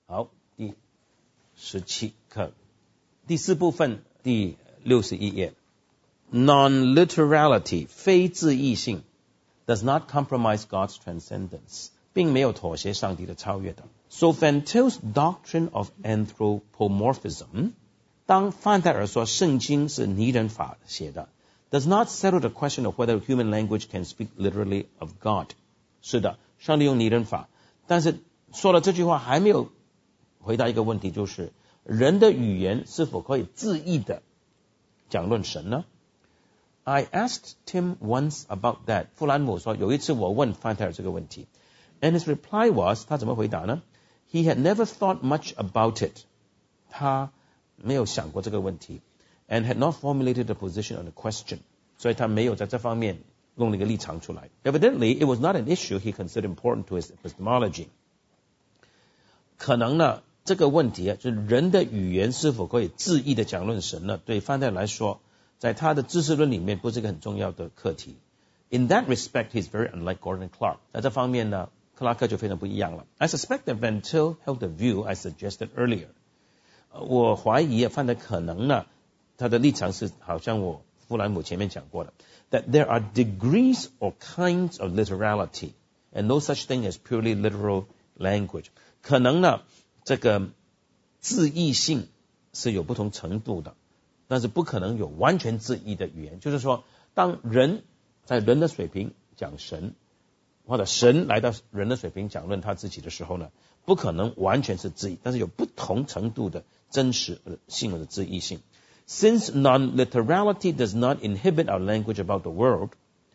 好，第17课第4部分第61页。Non-literality 非字义性 does not compromise God's transcendence 并没有妥协上帝的超越的。So Van Til's doctrine of anthropomorphism 当范泰尔说圣经是拟人法写的 does not settle the question of whether human language can speak literally of God 是的，上帝用拟人法，但是说了这句话还没有回答一个问题，就是人的语言是否可以自义的讲论神呢？ I asked Tim once about that 富兰姆说有一次我问范泰尔这个问题 and his reply was 他怎么回答呢？ He had never thought much about it 他没有想过这个问题 and had not formulated a position on the question 所以他没有在这方面弄了一个立场出来 Evidently, it was not an issue he considered important to his epistemology 可能呢这个问题就是人的语言是否可以自义的讲论神呢？对范泰尔来说在他的知识论里面不是一个很重要的课题 In that respect, he's very unlike Gordon Clark 在这方面呢克拉克就非常不一样了 I suspect that Van Til held the view I suggested earlier 我怀疑范泰尔可能呢他的立场是好像我富兰姆前面讲过的 that there are degrees or kinds of literality and no such thing as purely literal language 可能呢这个字义性是有不同程度的，但是不可能有完全字义的语言，就是说当人在人的水平讲神，或者神来到人的水平讲论他自己的时候呢，不可能完全是字义，但是有不同程度的真实性的字义性。Since non-literality does not inhibit our language about the world,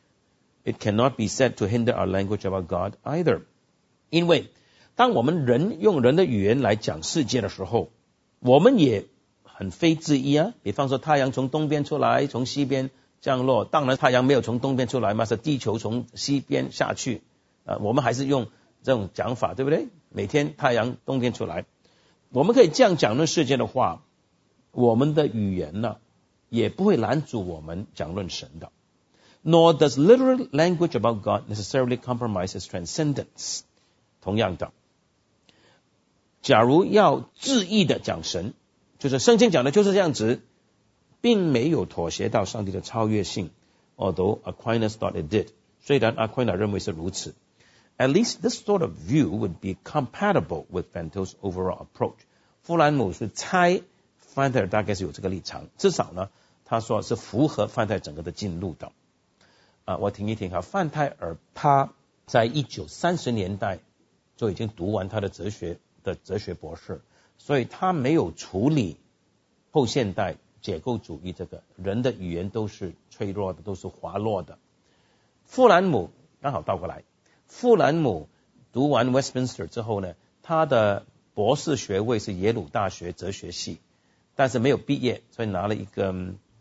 it cannot be said to hinder our language about God either. 因为当我们人用人的语言来讲世界的时候，我们也很非字义啊。比方说太阳从东边出来，从西边降落，当然太阳没有从东边出来嘛，是地球从西边下去。我们还是用这种讲法，对不对？每天太阳东边出来，我们可以这样讲论世界的话，我们的语言呢，也不会拦阻我们讲论神的。Nor does literal language about God necessarily compromise his transcendence. 同样的，假如要字义的讲神，就是圣经讲的就是这样子，并没有妥协到上帝的超越性 although Aquinas thought it did 虽然 Aquinas 认为是如此 At least this sort of view would be compatible with Van Til's overall approach 富兰姆是猜范泰尔大概是有这个立场，至少呢他说是符合范泰尔整个的进路的。我听一听哈，范泰尔他在1930年代就已经读完他的哲学博士，所以他没有处理后现代解构主义这个人的语言都是脆弱的，都是滑落的。富兰姆刚好倒过来，富兰姆读完 Westminster 之后呢，他的博士学位是耶鲁大学哲学系，但是没有毕业，所以拿了一个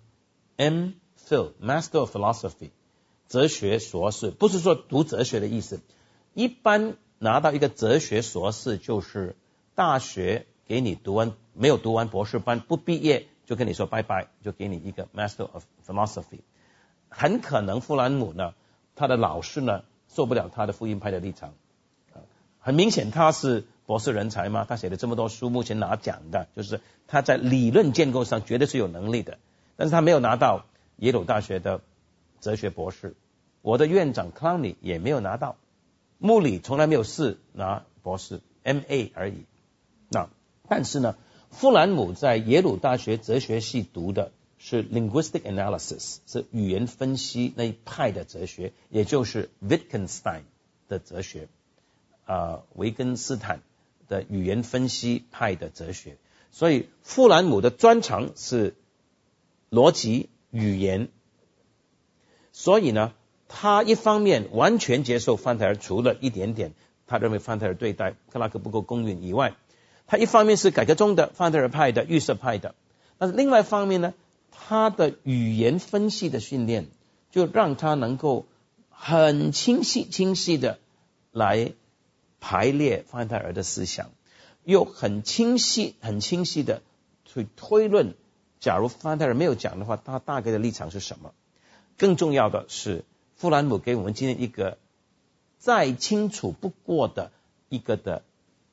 MPhil Master of Philosophy 哲学硕士，不是说读哲学的意思，一般拿到一个哲学硕士就是大学给你读完没有读完博士班不毕业就跟你说拜拜，就给你一个 Master of Philosophy。 很可能富兰姆呢他的老师呢受不了他的福音派的立场，很明显他是博士人才嘛，他写了这么多书，目前拿奖的，就是他在理论建构上绝对是有能力的，但是他没有拿到耶鲁大学的哲学博士，我的院长 Clowney 也没有拿到，穆里从来没有试拿博士 MA 而已。但是呢富兰姆在耶鲁大学哲学系读的是 linguistic analysis 是语言分析那一派的哲学，也就是 Wittgenstein 的哲学维根斯坦的语言分析派的哲学，所以富兰姆的专长是逻辑语言，所以呢他一方面完全接受范泰尔，除了一点点他认为范泰尔对待克拉克不够公允以外，他一方面是改革中的范泰尔派的预设派的，但是另外一方面呢他的语言分析的训练就让他能够很清晰的来排列范泰尔的思想，又很清晰的去推论假如范泰尔没有讲的话他大概的立场是什么。更重要的是富兰姆给我们今天一个再清楚不过的一个的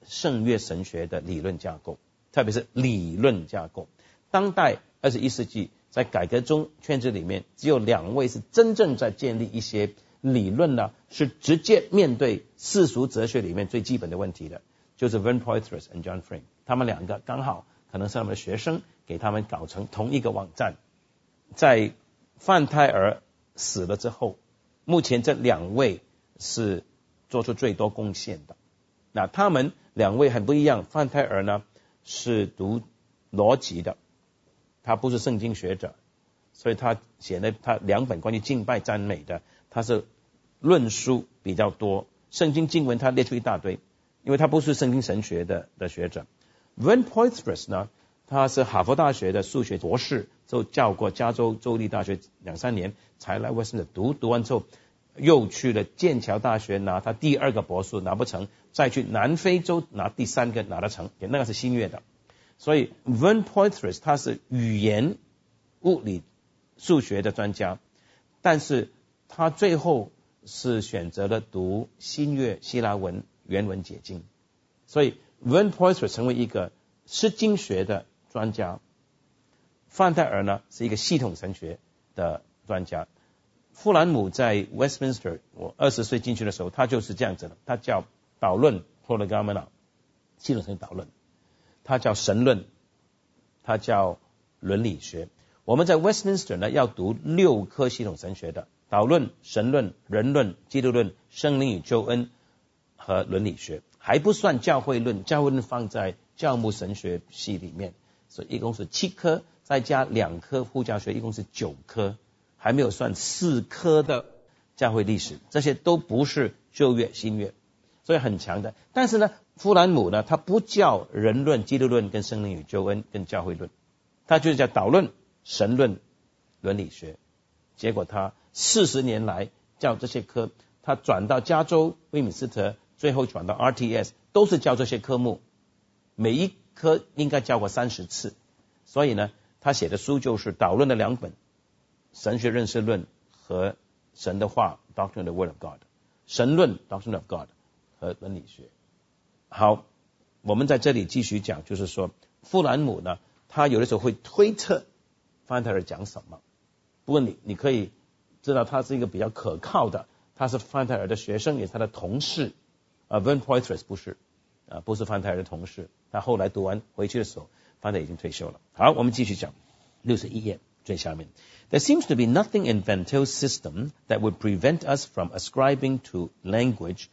圣约神学的理论架构，特别是理论架构。当代21世纪在改革中圈子里面，只有2位是真正在建立一些理论呢，是直接面对世俗哲学里面最基本的问题的，就是 Vern Poythress和 John Frame。他们2个刚好可能是他们的学生给他们搞成同一个网站。在范泰尔死了之后，目前这2位是做出最多贡献的。那他们2位很不一样，范泰尔呢是读逻辑的，他不是圣经学者，所以他写了他2本关于敬拜赞美的，他是论述比较多，圣经经文他列出一大堆，因为他不是圣经神学的学者。Vern Poythress 呢，他是哈佛大学的数学博士，就教过加州州立大学2-3年，才来 Westminster 读完之后又去了剑桥大学拿他第2个博士拿不成，再去南非州拿第3个拿得成，那个是新约的。所以 Vern Poythress 他是语言物理数学的专家，但是他最后是选择了读新约希腊文原文解经，所以 Vern Poythress 成为一个诗经学的专家。范泰尔呢是一个系统神学的专家。富兰姆在 Westminster 我20岁进去的时候，他就是这样子的，他叫导论 Prolegomena 系统神学导论，他叫神论，他叫伦理学。我们在 Westminster 呢要读6科系统神学的，导论、神论、人论、基督论、圣灵与救恩和伦理学，还不算教会论，教会论放在教牧神学系里面，所以一共是7科，再加2科护教学，一共是9科，还没有算4科的教会历史，这些都不是旧约新约，所以很强的。但是呢，富兰姆呢，他不叫人论、基督论跟圣灵与救恩跟教会论，他就是叫导论、神论、伦理学。结果他40年来教这些科，他转到加州威敏斯特，最后转到 RTS， 都是教这些科目，每一科应该教过30次。所以呢，他写的书就是导论的2本，神学认识论和神的话 Doctrine of the Word of God， 神论 Doctrine of God 和伦理学。好，我们在这里继续讲，就是说富兰姆呢，他有的时候会推测范泰尔讲什么，不过你可以知道他是一个比较可靠的，他是范泰尔的学生，也是他的同事。Vern Poythress 不是范泰尔的同事，他后来读完回去的时候，范泰尔已经退休了。好，我们继续讲61页最下面。There seems to be nothing in Van Til's system that would prevent us from ascribing the language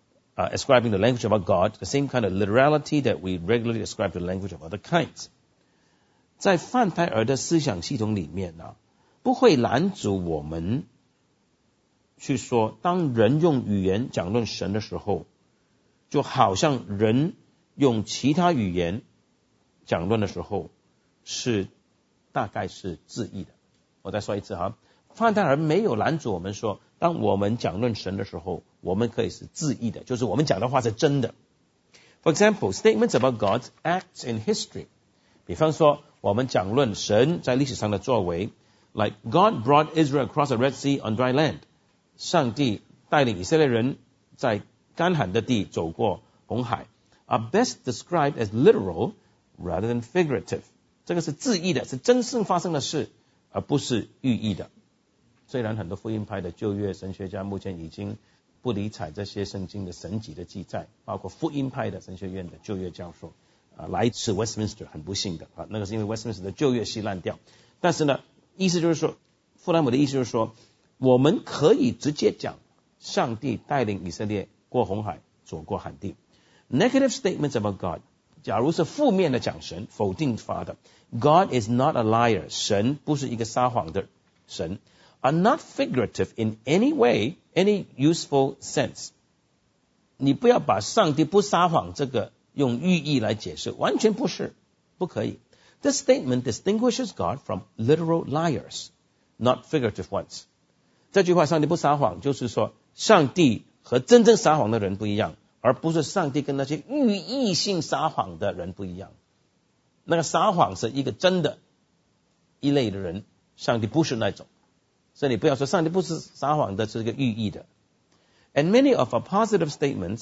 of our God, the same kind of literality that we regularly ascribe to the language of other kinds. 在范泰尔的思想系统里面呢，不会拦阻我们去说，当人用语言讲论神的时候，就好像人用其他语言讲论的时候，大概是字义的。我再说一次哈，范泰尔没有拦阻我们说，当我们讲论神的时候，我们可以是字义的，就是我们讲的话是真的。For example, statements about God's acts in history. 比方说，我们讲论神在历史上的作为 ，like God brought Israel across the Red Sea on dry land. 上帝带领以色列人在干旱的地走过红海 are best described as literal rather than figurative. 这个是字义的，是真正发生的事，而不是寓意的。虽然很多福音派的旧约神学家目前已经不理睬这些圣经的神迹的记载，包括福音派的神学院的旧约教授来自 Westminster， 很不幸的那个是因为 Westminster 的旧约系烂掉。但是呢，意思就是说，富兰姆的意思就是说，我们可以直接讲上帝带领以色列过红海，走过旱地。Negative statements about God， 假如是负面的讲神，否定法的 God is not a liar， 神不是一个撒谎的神 are not figurative in any way, any useful sense。 你不要把上帝不撒谎这个用寓意来解释，完全不是，不可以。This statement distinguishes God from literal liars, not figurative ones。 这句话上帝不撒谎，就是说上帝和真正撒谎的人不一样，而不是上帝跟那些寓意性撒谎的人不一样。那个撒谎是一个真的一类的人，上帝不是那种，所以你不要说上帝不是撒谎的，是一个寓意的。And many of our positive statements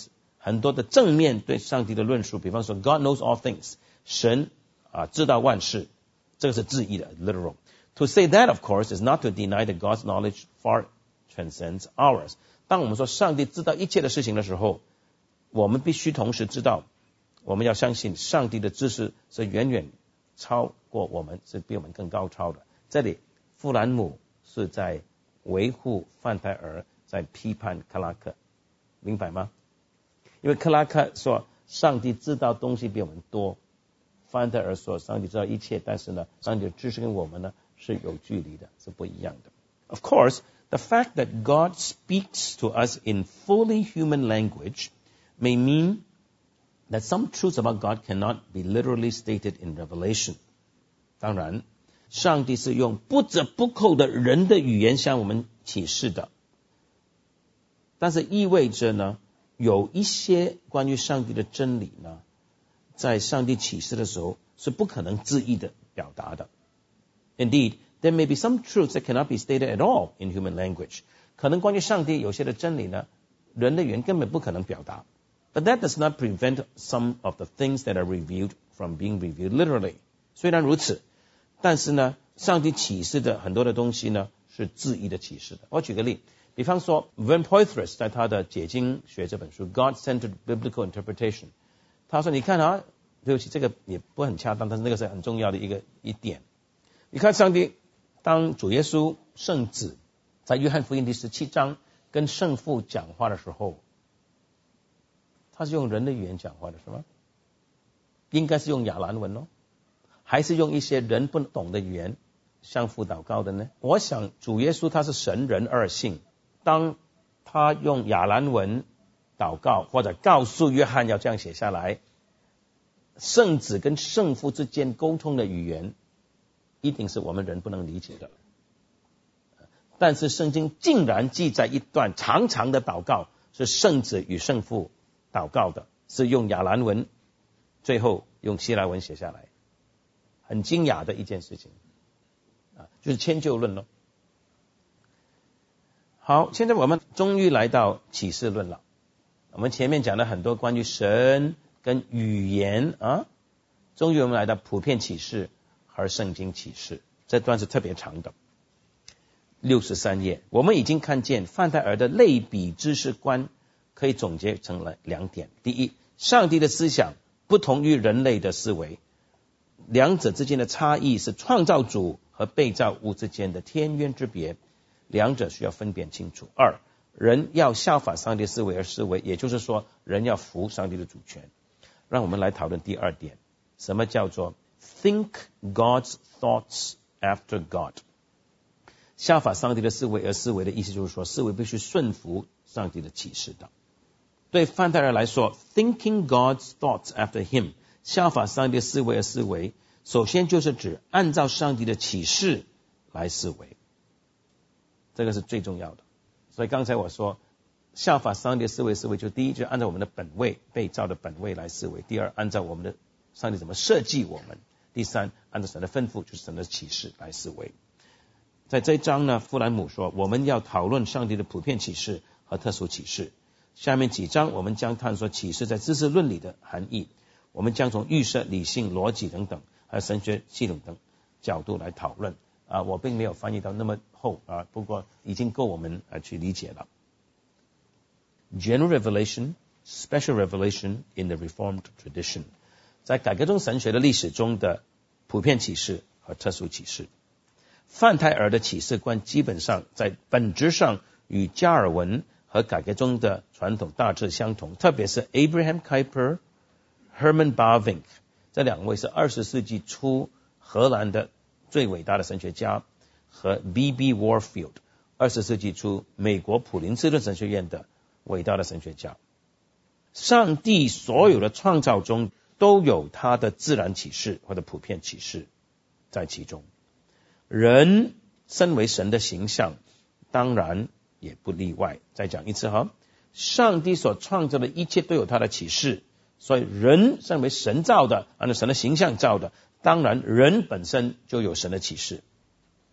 很多的正面对上帝的论述，比方说 God knows all things， 神知道万事，这个是字义的 literal。 To say that of course is not to deny that God's knowledge far transcends ours。 当我们说上帝知道一切的事情的时候，我们必须同时知道，我们要相信上帝的知识是远远超过我们，是比我们更高超的。这里富兰姆是在维护范泰尔，在批判克拉克，明白吗？因为克拉克说上帝知道东西比我们多，范泰尔说上帝知道一切，但是呢，上帝的知识跟我们呢是有距离的，是不一样的。Of course, the fact that God speaks to us in fully human language may mean that some truths about God cannot be literally stated in Revelation。 当然上帝是用不折不扣的人的语言向我们启示的，但是意味着呢，有一些关于上帝的真理呢，在上帝启示的时候是不可能字义的表达的。 Indeed, there may be some truths that cannot be stated at all in human language。 可能关于上帝有些的真理呢，人的语言根本不可能表达。But that does not prevent some of the things that are revealed from being revealed literally。 虽然如此，但是呢，上帝启示的很多的东西呢，是字义的启示的。我举个例，比方说 Van Poythress 在他的解经学这本书 God-Centered Biblical Interpretation， 他说你看啊，对不起，这个也不很恰当，但是那个是很重要的一点。你看上帝当主耶稣圣子在约翰福音第17章跟圣父讲话的时候，他是用人的语言讲话的是吗？应该是用亚兰文哦，还是用一些人不懂的语言相互祷告的呢？我想主耶稣他是神人二性，当他用亚兰文祷告或者告诉约翰要这样写下来，圣子跟圣父之间沟通的语言一定是我们人不能理解的。但是圣经竟然记载一段长长的祷告，是圣子与圣父祷告的，是用亚兰文，最后用希腊文写下来，很惊讶的一件事情就是迁就论咯。好，现在我们终于来到启示论了。我们前面讲了很多关于神跟语言终于我们来到普遍启示和圣经启示，这段是特别长的，63页。我们已经看见范泰尔的类比知识观可以总结成了2点。第一，上帝的思想不同于人类的思维，两者之间的差异是创造主和被造物之间的天渊之别，两者需要分辨清楚。2，人要效法上帝思维而思维，也就是说人要服上帝的主权。让我们来讨论第2点，什么叫做 think God's thoughts after God。 效法上帝的思维而思维的意思就是说，思维必须顺服上帝的启示的。对范泰尔来说， thinking God's thoughts after him， 效法上帝的思维而思维，首先就是指按照上帝的启示来思维，这个是最重要的。所以刚才我说效法上帝的思维，就第一就是按照我们的本位，被造的本位来思维；第二，按照我们的上帝怎么设计我们；第三，按照神的吩咐，就是神的启示来思维。在这一章呢，富兰姆说我们要讨论上帝的普遍启示和特殊启示。下面几章我们将探索启示在知识论理的含义，我们将从预设、理性、逻辑等等还有神学系统等角度来讨论。我并没有翻译到那么厚不过已经够我们去理解了。General revelation, special revelation in the Reformed tradition， 在改革宗神学的历史中的普遍启示和特殊启示。范泰尔的启示观基本上在本质上与加尔文和改革宗的传统大致相同，特别是 Abraham Kuyper、Herman Bavinck 这两位是20世纪初荷兰的最伟大的神学家，和 B.B. Warfield 20世纪初美国普林斯顿神学院的伟大的神学家。上帝所有的创造中都有他的自然启示或者普遍启示在其中，人身为神的形象当然也不例外。再讲一次上帝所创造的一切都有他的启示，所以人身为神造的，按照神的形象造的，当然人本身就有神的启示。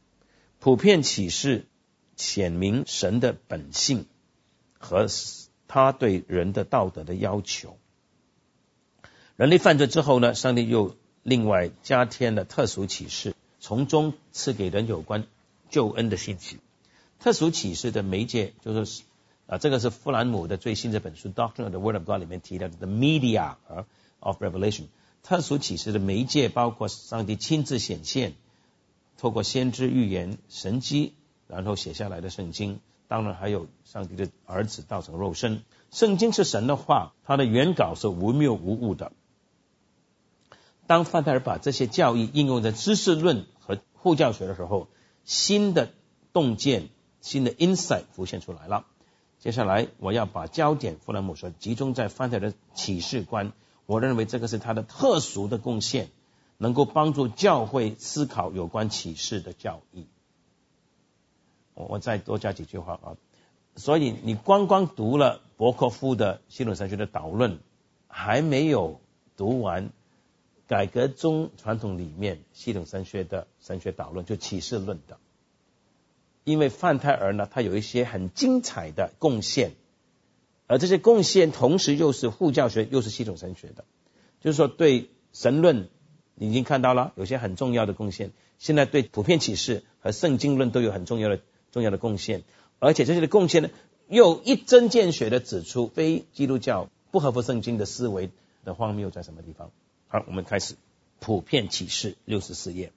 普遍启示显明神的本性和他对人的道德的要求。人类犯罪之后呢，上帝又另外加添了特殊启示，从中赐给人有关救恩的信息。特殊启示的媒介就是这个是富兰姆的最新这本书 Doctrine of the Word of God 里面提到的 The Media of Revelation。 特殊启示的媒介包括上帝亲自显现，透过先知预言、神迹，然后写下来的圣经，当然还有上帝的儿子道成肉身。圣经是神的话，它的原稿是无谬无误的。当范泰尔把这些教义应用在知识论和护教学的时候，新的洞见、新的 insight 浮现出来了。接下来我要把焦点，富兰姆说，集中在范泰尔的启示观。我认为这个是他的特殊的贡献，能够帮助教会思考有关启示的教义。我再多加几句话啊。所以你光读了伯克夫的系统神学的导论，还没有读完改革宗传统里面系统神学的神学导论，就启示论的。因为范泰尔呢，他有一些很精彩的贡献，而这些贡献同时又是护教学又是系统神学的，就是说对神论你已经看到了有些很重要的贡献，现在对普遍启示和圣经论都有很重要的贡献，而且这些的贡献呢，又一针见血的指出非基督教不合乎圣经的思维的荒谬在什么地方。好，我们开始普遍启示64页。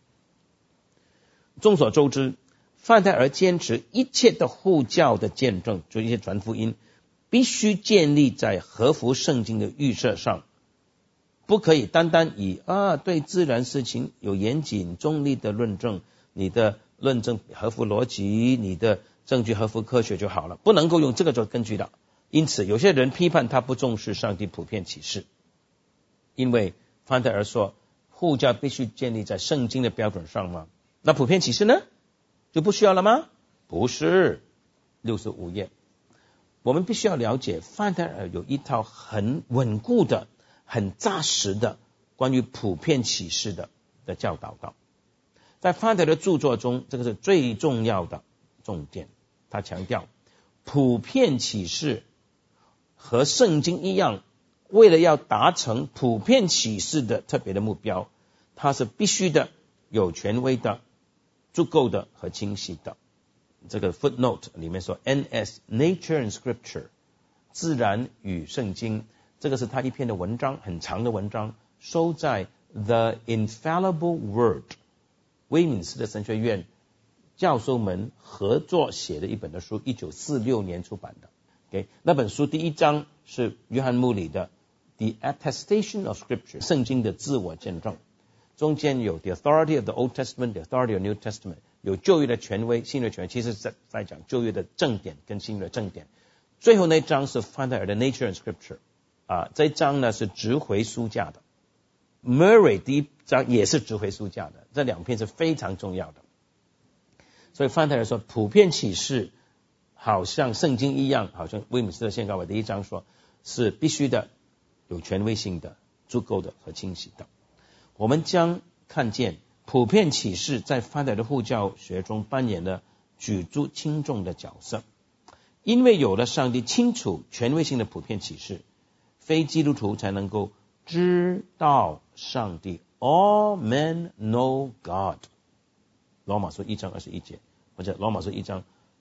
众所周知，范泰尔坚持一切的护教的见证，就一些传福音必须建立在合乎圣经的预设上，不可以单单以对自然事情有严谨中立的论证，你的论证合乎逻辑，你的证据合乎科学就好了，不能够用这个做根据的。因此有些人批判他不重视上帝普遍启示，因为范泰尔说护教必须建立在圣经的标准上吗？那普遍启示呢就不需要了吗？不是。65页，我们必须要了解范泰尔有一套很稳固的很扎实的关于普遍启示的教导的。在范泰尔的著作中，这个是最重要的重点。他强调普遍启示和圣经一样，为了要达成普遍启示的特别的目标，它是必须的、有权威的、足够的和清晰的。这个 footnote 里面说 NS Nature and Scripture 自然与圣经，这个是他一篇的文章，很长的文章，收在 The Infallible Word 威敏斯特神学院教授们合作写的一本的书，1946年出版的。那本书第一章是约翰穆里的 The Attestation of Scripture 圣经的自我见证，中间有 The Authority of the Old Testament, The Authority of New Testament， 有旧约的权威、新约的权威，其实在讲旧约的正典跟新约的正典。最后那一章是范泰尔的 Nature and Scripture， 这一章呢是值回书价的。Murray 第一章也是值回书价的，这两篇是非常重要的。所以范泰尔说普遍启示好像圣经一样，好像威敏斯特宣告的第一章说是必须的、有权威性的、足够的和清晰的。我们将看见普遍启示在范泰尔的护教学中扮演了举足轻重的角色。因为有了上帝清楚权威性的普遍启示，非基督徒才能够知道上帝。 All men know God， 罗马书1章21节，或者罗马书1章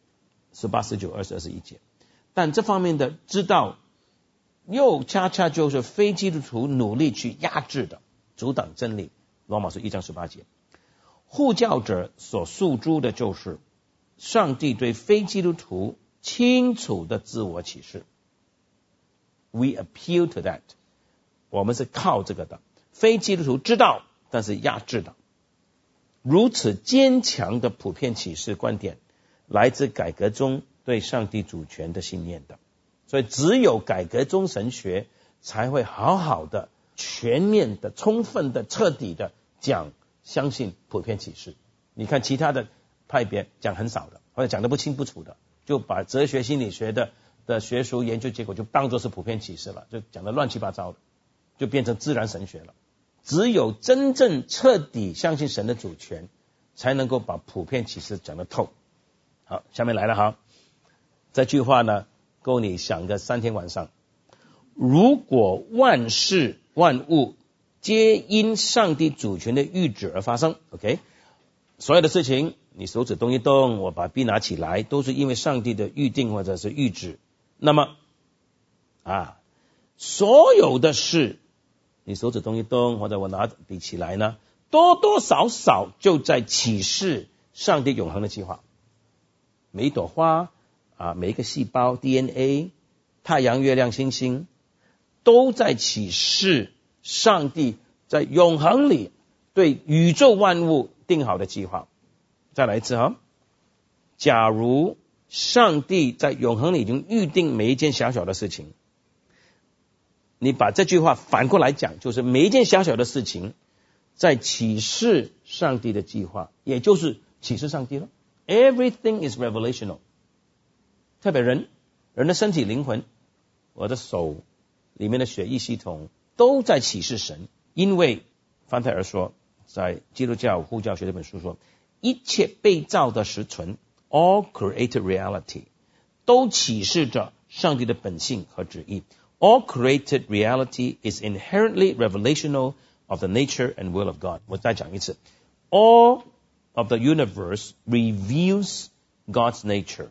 18、19、20、21节。但这方面的知道又恰恰就是非基督徒努力去压制的，阻挡真理。罗马书1章18节。护教者所诉诸的就是上帝对非基督徒清楚的自我启示。 We appeal to that， 我们是靠这个的。非基督徒知道，但是压制的。如此坚强的普遍启示观点来自改革中对上帝主权的信念的。所以只有改革中神学才会好好的、全面的、充分的、彻底的讲相信普遍启示。你看其他的派别讲很少的，或者讲得不清不楚的，就把哲学心理学的学术研究结果就当作是普遍启示了，就讲得乱七八糟的，就变成自然神学了。只有真正彻底相信神的主权，才能够把普遍启示讲得透。好，下面来了哈，这句话呢够你想个3天晚上。如果万事万物皆因上帝主权的预旨而发生 ，OK， 所有的事情，你手指动一动，我把笔拿起来，都是因为上帝的预定或者是预旨。那么所有的事，你手指动一动，或者我拿笔起来呢，多多少少就在启示上帝永恒的计划。每一朵花每一个细胞 DNA， 太阳、月亮、星星，都在启示上帝在永恒里对宇宙万物定好的计划。再来一次假如上帝在永恒里已经预定每一件小小的事情，你把这句话反过来讲，就是每一件小小的事情在启示上帝的计划，也就是启示上帝了。Everything is revelational。 特别人的身体、灵魂，我的手里面的血液系统都在启示神。因为范泰尔说，在基督教护教学这本书说，一切被造的实存 all created reality 都启示着上帝的本性和旨意。All created reality is inherently revelational of the nature and will of God。 我再讲一次， All of the universe reveals God's nature。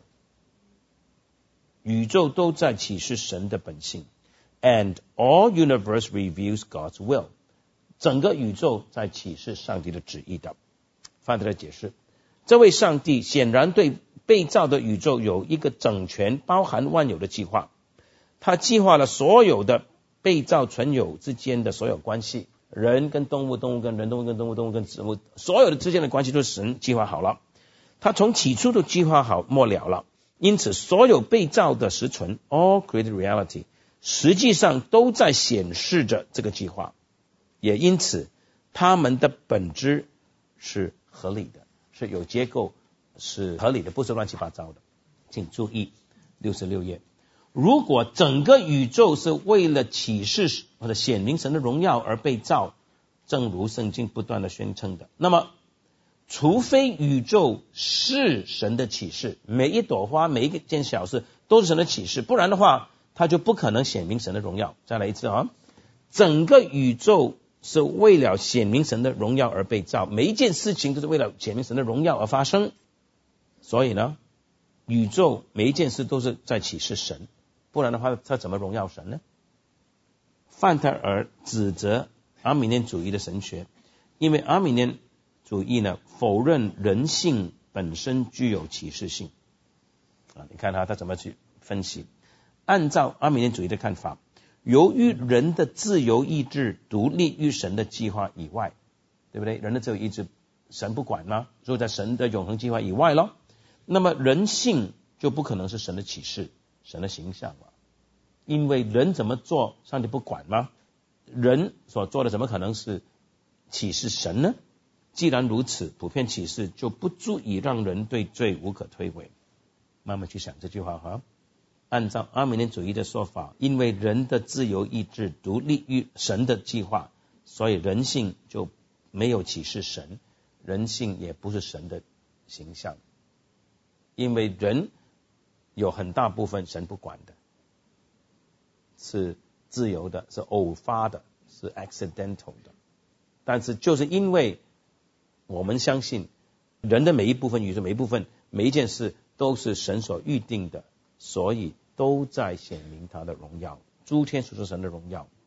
宇宙都在启示神的本性。 And all universe reveals God's will。 整个宇宙在启示上帝的旨意的。范特的解释，这位上帝显然对被造的宇宙有一个整全包含万有的计划。他计划了所有的被造存有之间的所有关系，人跟动物，动物跟人，动物跟动物，动物跟植物，所有的之间的关系都是神计划好了。他从起初都计划好末了了。因此所有被造的实存 all created reality 实际上都在显示着这个计划，也因此他们的本质是合理的，是有结构，是合理的，不是乱七八糟的。请注意66页，如果整个宇宙是为了启示或者显明神的荣耀而被造，正如圣经不断的宣称的，那么除非宇宙是神的启示，每一朵花，每一件小事都是神的启示，不然的话它就不可能显明神的荣耀。再来一次整个宇宙是为了显明神的荣耀而被造，每一件事情都是为了显明神的荣耀而发生。所以呢，宇宙每一件事都是在启示神，不然的话他怎么荣耀神呢？范特尔指责阿米念主义的神学，因为阿米念主义呢否认人性本身具有启示性。你看他怎么去分析。按照阿米念主义的看法，由于人的自由意志独立于神的计划以外，对不对？人的自由意志神不管吗？所以在神的永恒计划以外咯，那么人性就不可能是神的启示，神的形象了。因为人怎么做上帝不管吗？人所做的怎么可能是启示神呢？既然如此，普遍启示就不足以让人对罪无可推诿。慢慢去想这句话按照阿米念主义的说法，因为人的自由意志独立于神的计划，所以人性就没有启示神，人性也不是神的形象。因为人有很大部分神不管的，是自由的，是偶发的，是 accidental 的。但是就是因为我们相信人的每一部分，宇宙每一部分，每一件事都是神所预定的，所以都在显明他的荣耀，诸天属是神的荣耀。